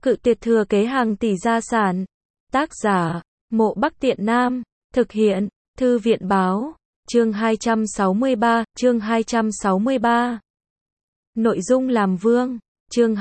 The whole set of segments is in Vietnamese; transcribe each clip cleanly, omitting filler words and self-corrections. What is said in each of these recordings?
Cự tuyệt thừa kế hàng tỷ gia sản. Tác giả, Mộ Bắc Tiện Nam. Thực hiện, Thư viện báo. Chương 263, chương 263. Nội dung làm vương. Chương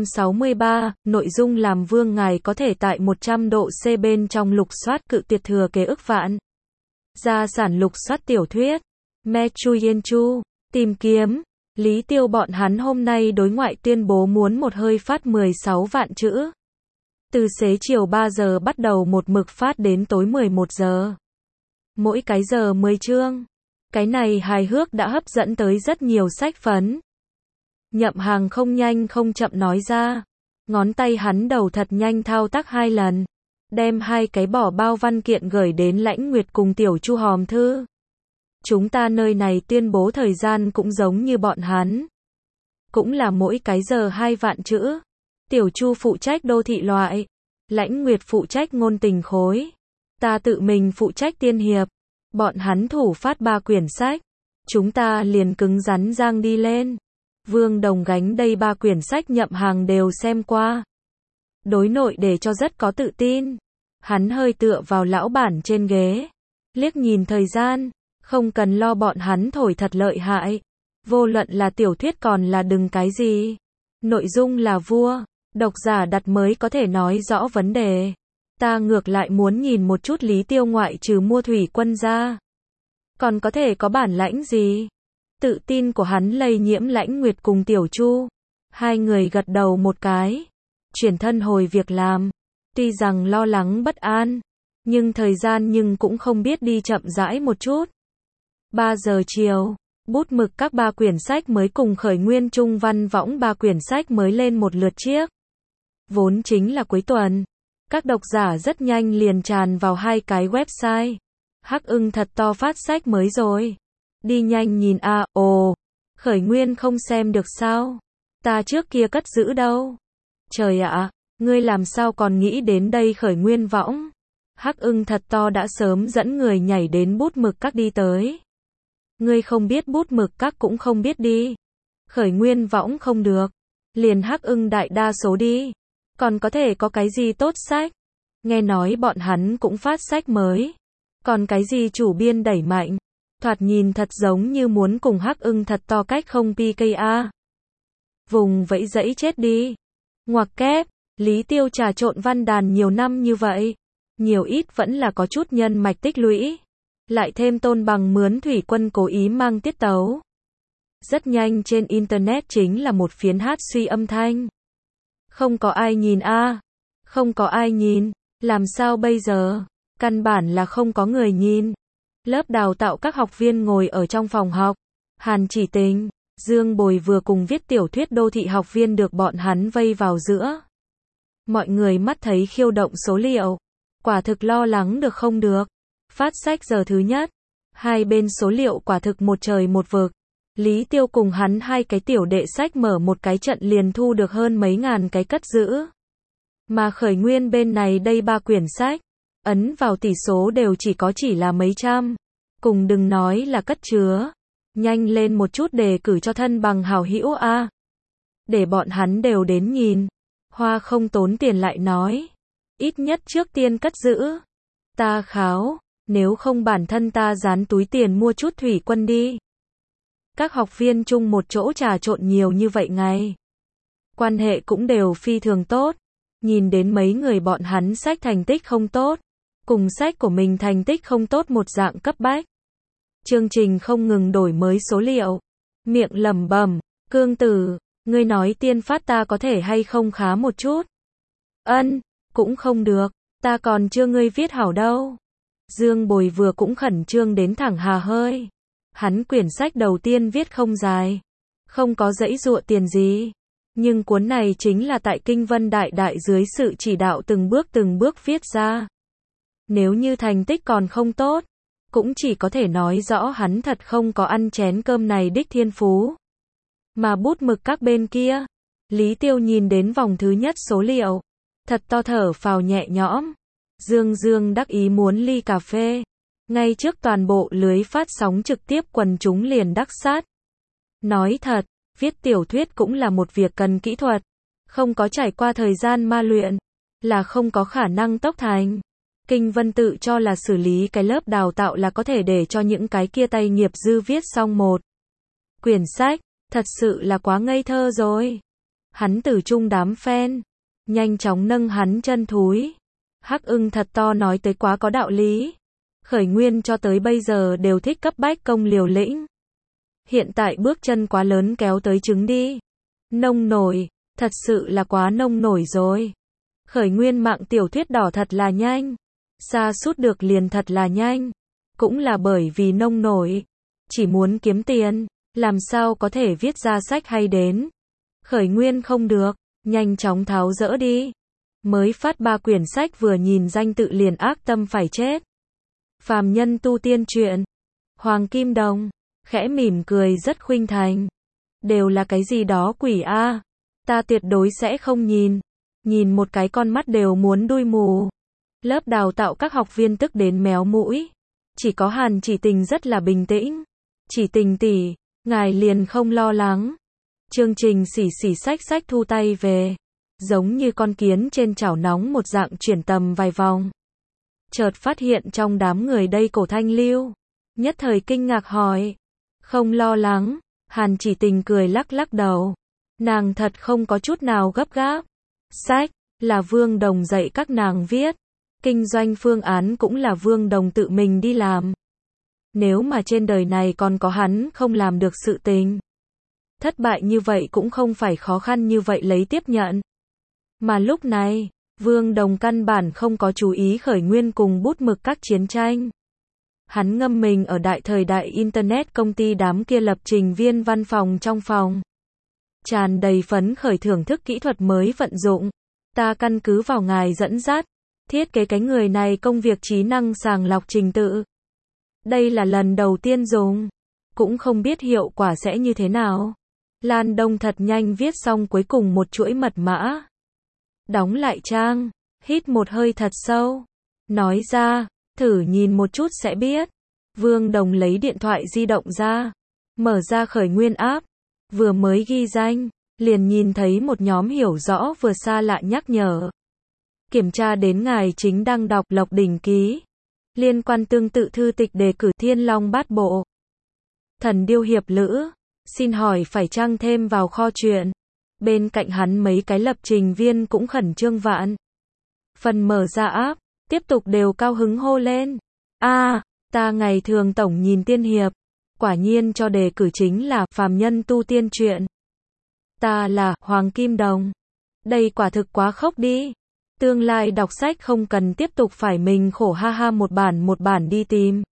263, nội dung làm vương. Ngài có thể tại 100 độ C bên trong lục soát cự tuyệt thừa kế ức vạn gia sản, lục soát tiểu thuyết Me Chu Yên Chu, tìm kiếm Lý Tiêu. Bọn hắn hôm nay đối ngoại tuyên bố muốn một hơi phát 16 vạn chữ. Từ xế chiều 3 giờ bắt đầu một mực phát đến tối 11 giờ. Mỗi cái giờ 10 chương. Cái này hài hước đã hấp dẫn tới rất nhiều sách phấn. Nhậm Hàng không nhanh không chậm nói ra. Ngón tay hắn đầu thật nhanh thao tác 2 lần. Đem 2 cái bỏ bao văn kiện gửi đến Lãnh Nguyệt cùng Tiểu Chu hòm thư. Chúng ta nơi này tuyên bố thời gian cũng giống như bọn hắn. Cũng là mỗi cái giờ 2 vạn chữ. Tiểu Chu phụ trách đô thị loại. Lãnh Nguyệt phụ trách ngôn tình khối. Ta tự mình phụ trách tiên hiệp. Bọn hắn thủ phát 3 quyển sách. Chúng ta liền cứng rắn giang đi lên. Vương Đồng gánh đây 3 quyển sách Nhậm Hàng đều xem qua. Đối nội để cho rất có tự tin. Hắn hơi tựa vào lão bản trên ghế. Liếc nhìn thời gian. Không cần lo, bọn hắn thổi thật lợi hại. Vô luận là tiểu thuyết còn là đừng cái gì. Nội dung là vua. Độc giả đặt mới có thể nói rõ vấn đề. Ta ngược lại muốn nhìn một chút Lý Tiêu ngoại trừ mua thủy quân ra. Còn có thể có bản lãnh gì? Tự tin của hắn lây nhiễm Lãnh Nguyệt cùng Tiểu Chu. 2 người gật đầu một cái. Chuyển thân hồi việc làm. Tuy rằng lo lắng bất an. Nhưng thời gian cũng không biết đi chậm rãi một chút. 3 giờ chiều. Bút mực các 3 quyển sách mới cùng Khởi Nguyên Trung Văn Võng 3 quyển sách mới lên một lượt chiếc. Vốn chính là cuối tuần. Các độc giả rất nhanh liền tràn vào 2 cái website. Hắc Ưng thật to phát sách mới rồi. Đi nhanh nhìn a, ồ. Khởi Nguyên không xem được sao? Ta trước kia cất giữ đâu. Trời ạ, ngươi làm sao còn nghĩ đến đây Khởi Nguyên Võng? Hắc Ưng thật to đã sớm dẫn người nhảy đến bút mực các đi tới. Ngươi không biết bút mực các cũng không biết đi. Khởi Nguyên Võng không được. Liền Hắc Ưng đại đa số đi. Còn có thể có cái gì tốt sách? Nghe nói bọn hắn cũng phát sách mới. Còn cái gì chủ biên đẩy mạnh? Thoạt nhìn thật giống như muốn cùng Hắc Ưng thật to cách không PKA. Vùng vẫy dẫy chết đi. Ngoặc kép, Lý Tiêu trà trộn văn đàn nhiều năm như vậy. Nhiều ít vẫn là có chút nhân mạch tích lũy. Lại thêm Tôn Bằng mướn thủy quân cố ý mang tiết tấu. Rất nhanh trên internet chính là một phiến hát suy âm thanh. Không có ai nhìn a. Không có ai nhìn. Làm sao bây giờ? Căn bản là không có người nhìn. Lớp đào tạo các học viên ngồi ở trong phòng học. Hàn Chỉ Tình, Dương Bồi vừa cùng viết tiểu thuyết đô thị học viên được bọn hắn vây vào giữa. Mọi người mắt thấy khiêu động số liệu. Quả thực lo lắng được không được. Phát sách giờ thứ nhất. 2 bên số liệu quả thực một trời một vực. Lý Tiêu cùng hắn 2 cái tiểu đệ sách mở một cái trận liền thu được hơn mấy ngàn cái cất giữ. Mà Khởi Nguyên bên này đây 3 quyển sách. Ấn vào tỷ số đều chỉ là mấy trăm. Cùng đừng nói là cất chứa. Nhanh lên một chút đề cử cho thân bằng hảo hữu a. Để bọn hắn đều đến nhìn. Hoa không tốn tiền lại nói. Ít nhất trước tiên cất giữ. Ta kháo. Nếu không bản thân ta dán túi tiền mua chút thủy quân đi. Các học viên chung một chỗ trà trộn nhiều như vậy ngày. Quan hệ cũng đều phi thường tốt. Nhìn đến mấy người bọn hắn sách thành tích không tốt. Cùng sách của mình thành tích không tốt một dạng cấp bách. Chương trình không ngừng đổi mới số liệu. Miệng lẩm bẩm, Cương Tử, ngươi nói tiên phát ta có thể hay không khá một chút? Ân, cũng không được, ta còn chưa ngươi viết hảo đâu. Dương Bồi vừa cũng khẩn trương đến thẳng hà hơi. Hắn quyển sách đầu tiên viết không dài. Không có dãy dụa tiền gì. Nhưng cuốn này chính là tại Kinh Vân Đại Đại dưới sự chỉ đạo từng bước viết ra. Nếu như thành tích còn không tốt, cũng chỉ có thể nói rõ hắn thật không có ăn chén cơm này đích thiên phú. Mà bút mực các bên kia, Lý Tiêu nhìn đến vòng thứ nhất số liệu, thật to thở phào nhẹ nhõm. Dương đắc ý muốn ly cà phê. Ngay trước toàn bộ lưới phát sóng trực tiếp quần chúng liền đắc sát. Nói thật, viết tiểu thuyết cũng là một việc cần kỹ thuật. Không có trải qua thời gian ma luyện, là không có khả năng tốc thành. Kinh Vân tự cho là xử lý cái lớp đào tạo là có thể để cho những cái kia tay nghiệp dư viết xong một quyển sách, thật sự là quá ngây thơ rồi. Hắn tử chung đám fan, nhanh chóng nâng hắn chân thúi. Hắc Ưng thật to nói tới quá có đạo lý. Khởi Nguyên cho tới bây giờ đều thích cấp bách công liều lĩnh. Hiện tại bước chân quá lớn kéo tới trứng đi. Nông nổi, thật sự là quá nông nổi rồi. Khởi Nguyên mạng tiểu thuyết đỏ thật là nhanh. Sa sút được liền thật là nhanh. Cũng là bởi vì nông nổi. Chỉ muốn kiếm tiền, làm sao có thể viết ra sách hay đến. Khởi Nguyên không được, nhanh chóng tháo dỡ đi. Mới phát 3 quyển sách vừa nhìn danh tự liền ác tâm phải chết. Phàm nhân tu tiên truyện. Hoàng Kim Đồng, khẽ mỉm cười rất khuynh thành. Đều là cái gì đó quỷ a, ta tuyệt đối sẽ không nhìn. Nhìn một cái con mắt đều muốn đuôi mù. Lớp đào tạo các học viên tức đến méo mũi. Chỉ có Hàn Chỉ Tình rất là bình tĩnh. Chỉ Tình tỷ, ngài liền không lo lắng. Chương Trình xỉ xỉ xách thu tay về. Giống như con kiến trên chảo nóng một dạng chuyển tầm vài vòng. Chợt phát hiện trong đám người đây Cổ Thanh Lưu. Nhất thời kinh ngạc hỏi. Không lo lắng. Hàn Chỉ Tình cười lắc lắc đầu. Nàng thật không có chút nào gấp gáp. Sách là Vương Đồng dạy các nàng viết. Kinh doanh phương án cũng là Vương Đồng tự mình đi làm. Nếu mà trên đời này còn có hắn không làm được sự tình. Thất bại như vậy cũng không phải khó khăn như vậy lấy tiếp nhận. Mà lúc này, Vương Đồng căn bản không có chú ý Khởi Nguyên cùng bút mực các chiến tranh. Hắn ngâm mình ở đại thời đại Internet công ty đám kia lập trình viên văn phòng trong phòng. Tràn đầy phấn khởi thưởng thức kỹ thuật mới vận dụng. Ta căn cứ vào ngài dẫn dắt, thiết kế cái người này công việc trí năng sàng lọc trình tự. Đây là lần đầu tiên dùng, cũng không biết hiệu quả sẽ như thế nào. Lan Đông thật nhanh viết xong cuối cùng một chuỗi mật mã. Đóng lại trang, hít một hơi thật sâu. Nói ra, thử nhìn một chút sẽ biết. Vương Đồng lấy điện thoại di động ra, mở ra Khởi Nguyên app. Vừa mới ghi danh, liền nhìn thấy một nhóm hiểu rõ vừa xa lạ nhắc nhở. Kiểm tra đến ngài chính đang đọc Lộc Đỉnh Ký. Liên quan tương tự thư tịch đề cử Thiên Long Bát Bộ. Thần Điêu Hiệp Lữ. Xin hỏi phải chăng thêm vào kho truyện. Bên cạnh hắn mấy cái lập trình viên cũng khẩn trương vạn. Phần mở ra app, tiếp tục đều cao hứng hô lên. Ta ngày thường tổng nhìn tiên hiệp. Quả nhiên cho đề cử chính là phàm nhân tu tiên truyện. Ta là Hoàng Kim Đồng. Đây quả thực quá khốc đi. Tương lai đọc sách không cần tiếp tục phải mình khổ ha ha một bản đi tìm.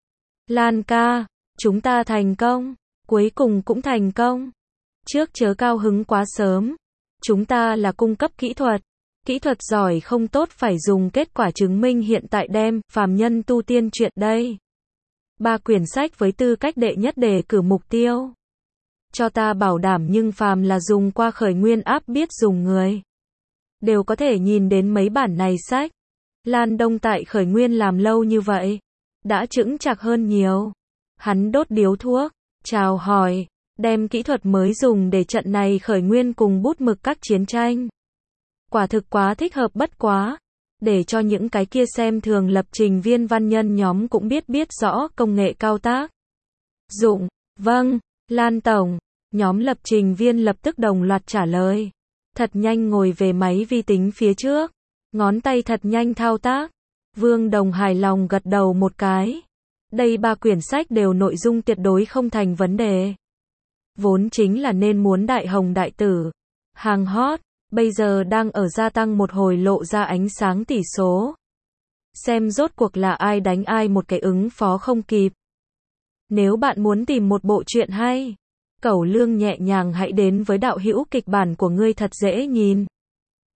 Lan ca, chúng ta thành công. Cuối cùng cũng thành công. Trước chớ cao hứng quá sớm. Chúng ta là cung cấp kỹ thuật. Kỹ thuật giỏi không tốt phải dùng kết quả chứng minh hiện tại đem phàm nhân tu tiên truyện đây. 3 quyển sách với tư cách đệ nhất đề cử mục tiêu. Cho ta bảo đảm nhưng phàm là dùng qua Khởi Nguyên app biết dùng người. Đều có thể nhìn đến mấy bản này sách. Lan Đông tại Khởi Nguyên làm lâu như vậy. Đã chững chạc hơn nhiều. Hắn đốt điếu thuốc. Chào hỏi. Đem kỹ thuật mới dùng để trận này Khởi Nguyên cùng bút mực các chiến tranh. Quả thực quá thích hợp bất quá. Để cho những cái kia xem thường lập trình viên văn nhân nhóm cũng biết rõ công nghệ cao tác dụng. Vâng, Lan Tổng. Nhóm lập trình viên lập tức đồng loạt trả lời. Thật nhanh ngồi về máy vi tính phía trước. Ngón tay thật nhanh thao tác. Vương Đồng hài lòng gật đầu một cái. Đây 3 quyển sách đều nội dung tuyệt đối không thành vấn đề. Vốn chính là nên muốn đại hồng đại tử. Hàng hot. Bây giờ đang ở gia tăng một hồi lộ ra ánh sáng tỷ số. Xem rốt cuộc là ai đánh ai một cái ứng phó không kịp. Nếu bạn muốn tìm một bộ truyện hay, Cẩu Lương nhẹ nhàng hãy đến với đạo hữu kịch bản của ngươi thật dễ nhìn.